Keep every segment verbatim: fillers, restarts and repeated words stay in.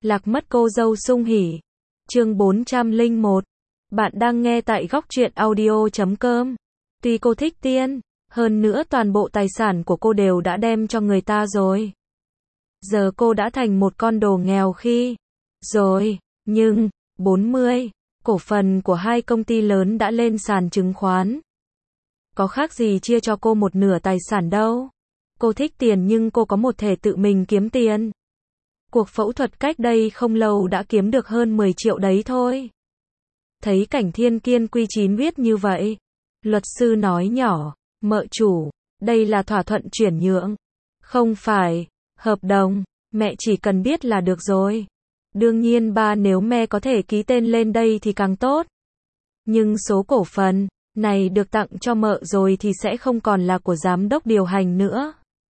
Lạc mất cô dâu sung hỉ. Chương bốn trăm lẻ một. Bạn đang nghe tại góc truyện audio chấm com. Tuy cô thích Tiên, hơn nữa toàn bộ tài sản của cô đều đã đem cho người ta rồi. Giờ cô đã thành một con đồ nghèo khi rồi, nhưng bốn mươi cổ phần của hai công ty lớn đã lên sàn chứng khoán. Có khác gì chia cho cô một nửa tài sản đâu. Cô thích tiền nhưng cô có một thể tự mình kiếm tiền. Cuộc phẫu thuật cách đây không lâu đã kiếm được hơn mười triệu đấy thôi. Thấy Cảnh Thiên kiên quy chín viết như vậy, luật sư nói nhỏ, mợ chủ, đây là thỏa thuận chuyển nhượng. Không phải hợp đồng, mẹ chỉ cần biết là được rồi. Đương nhiên ba nếu mẹ có thể ký tên lên đây thì càng tốt. Nhưng số cổ phần này được tặng cho mợ rồi thì sẽ không còn là của giám đốc điều hành nữa.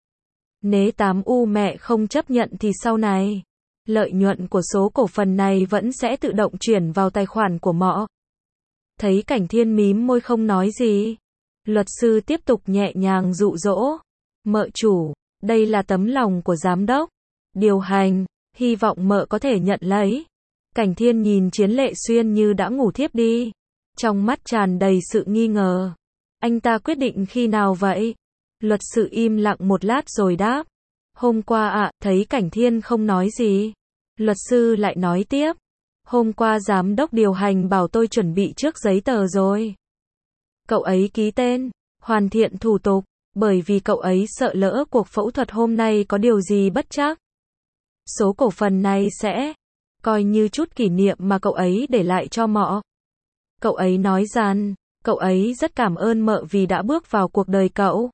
Nếu tám u mẹ không chấp nhận thì sau này, lợi nhuận của số cổ phần này vẫn sẽ tự động chuyển vào tài khoản của mợ. Thấy Cảnh Thiên mím môi không nói gì, luật sư tiếp tục nhẹ nhàng dụ dỗ. Mợ chủ, đây là tấm lòng của giám đốc điều hành, hy vọng mợ có thể nhận lấy. Cảnh Thiên nhìn Chiến Lệ Xuyên như đã ngủ thiếp đi, trong mắt tràn đầy sự nghi ngờ. Anh ta quyết định khi nào vậy? Luật sư im lặng một lát rồi đáp. Hôm qua ạ, à, thấy Cảnh Thiên không nói gì. Luật sư lại nói tiếp. Hôm qua giám đốc điều hành bảo tôi chuẩn bị trước giấy tờ rồi. Cậu ấy ký tên, hoàn thiện thủ tục, bởi vì cậu ấy sợ lỡ cuộc phẫu thuật hôm nay có điều gì bất trắc. Số cổ phần này sẽ coi như chút kỷ niệm mà cậu ấy để lại cho mợ. Cậu ấy nói rằng, cậu ấy rất cảm ơn mợ vì đã bước vào cuộc đời cậu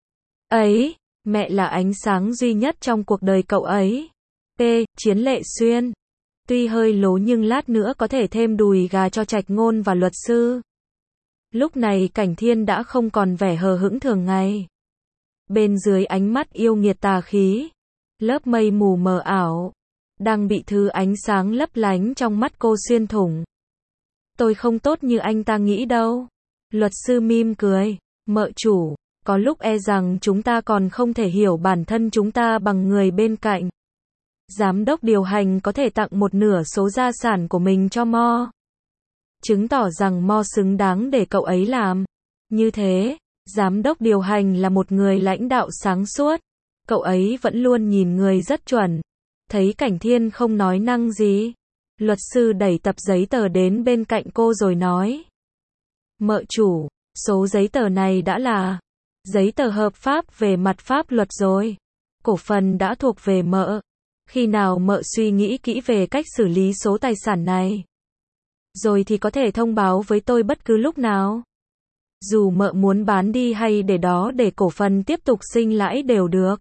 ấy, mẹ là ánh sáng duy nhất trong cuộc đời cậu ấy. P. Chiến Lệ Xuyên. Tuy hơi lố nhưng lát nữa có thể thêm đùi gà cho Trạch Ngôn và luật sư. Lúc này Cảnh Thiên đã không còn vẻ hờ hững thường ngày. Bên dưới ánh mắt yêu nghiệt tà khí, lớp mây mù mờ ảo, đang bị thứ ánh sáng lấp lánh trong mắt cô xuyên thủng. Tôi không tốt như anh ta nghĩ đâu. Luật sư mỉm cười. Mợ chủ, có lúc e rằng chúng ta còn không thể hiểu bản thân chúng ta bằng người bên cạnh. Giám đốc điều hành có thể tặng một nửa số gia sản của mình cho Mo, chứng tỏ rằng Mo xứng đáng để cậu ấy làm như thế. Giám đốc điều hành là một người lãnh đạo sáng suốt. Cậu ấy vẫn luôn nhìn người rất chuẩn. Thấy Cảnh Thiên không nói năng gì, luật sư đẩy tập giấy tờ đến bên cạnh cô rồi nói. Mợ chủ, số giấy tờ này đã là giấy tờ hợp pháp về mặt pháp luật rồi. Cổ phần đã thuộc về mợ. Khi nào mợ suy nghĩ kỹ về cách xử lý số tài sản này rồi thì có thể thông báo với tôi bất cứ lúc nào. Dù mợ muốn bán đi hay để đó để cổ phần tiếp tục sinh lãi đều được.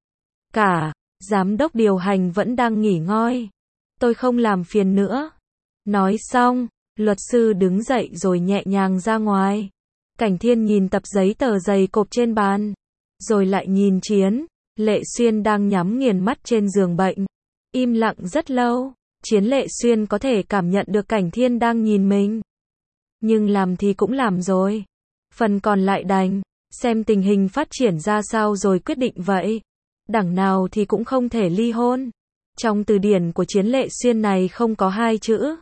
Cả, giám đốc điều hành vẫn đang nghỉ ngơi. Tôi không làm phiền nữa. Nói xong, luật sư đứng dậy rồi nhẹ nhàng ra ngoài. Cảnh Thiên nhìn tập giấy tờ dày cộp trên bàn, rồi lại nhìn Chiến Lệ Xuyên đang nhắm nghiền mắt trên giường bệnh. Im lặng rất lâu, Chiến Lệ Xuyên có thể cảm nhận được Cảnh Thiên đang nhìn mình. Nhưng làm thì cũng làm rồi. Phần còn lại đành xem tình hình phát triển ra sao rồi quyết định vậy. Đằng nào thì cũng không thể ly hôn. Trong từ điển của Chiến Lệ Xuyên này không có hai chữ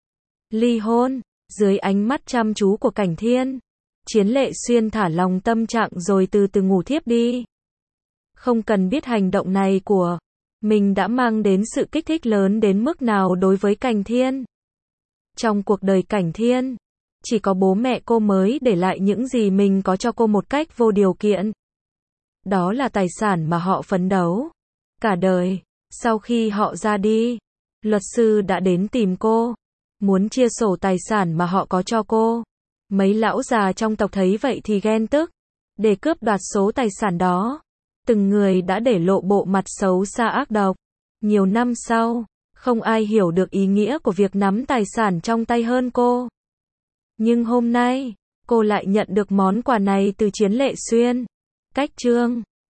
ly hôn. Dưới ánh mắt chăm chú của Cảnh Thiên, Chiến Lệ Xuyên thả lòng tâm trạng rồi từ từ ngủ thiếp đi. Không cần biết hành động này của mình đã mang đến sự kích thích lớn đến mức nào đối với Cảnh Thiên. Trong cuộc đời Cảnh Thiên, chỉ có bố mẹ cô mới để lại những gì mình có cho cô một cách vô điều kiện. Đó là tài sản mà họ phấn đấu cả đời. Sau khi họ ra đi, luật sư đã đến tìm cô, muốn chia sổ tài sản mà họ có cho cô. Mấy lão già trong tộc thấy vậy thì ghen tức, để cướp đoạt số tài sản đó. Từng người đã để lộ bộ mặt xấu xa ác độc. Nhiều năm sau, không ai hiểu được ý nghĩa của việc nắm tài sản trong tay hơn cô. Nhưng hôm nay, cô lại nhận được món quà này từ Chiến Lệ Xuyên. Cách chương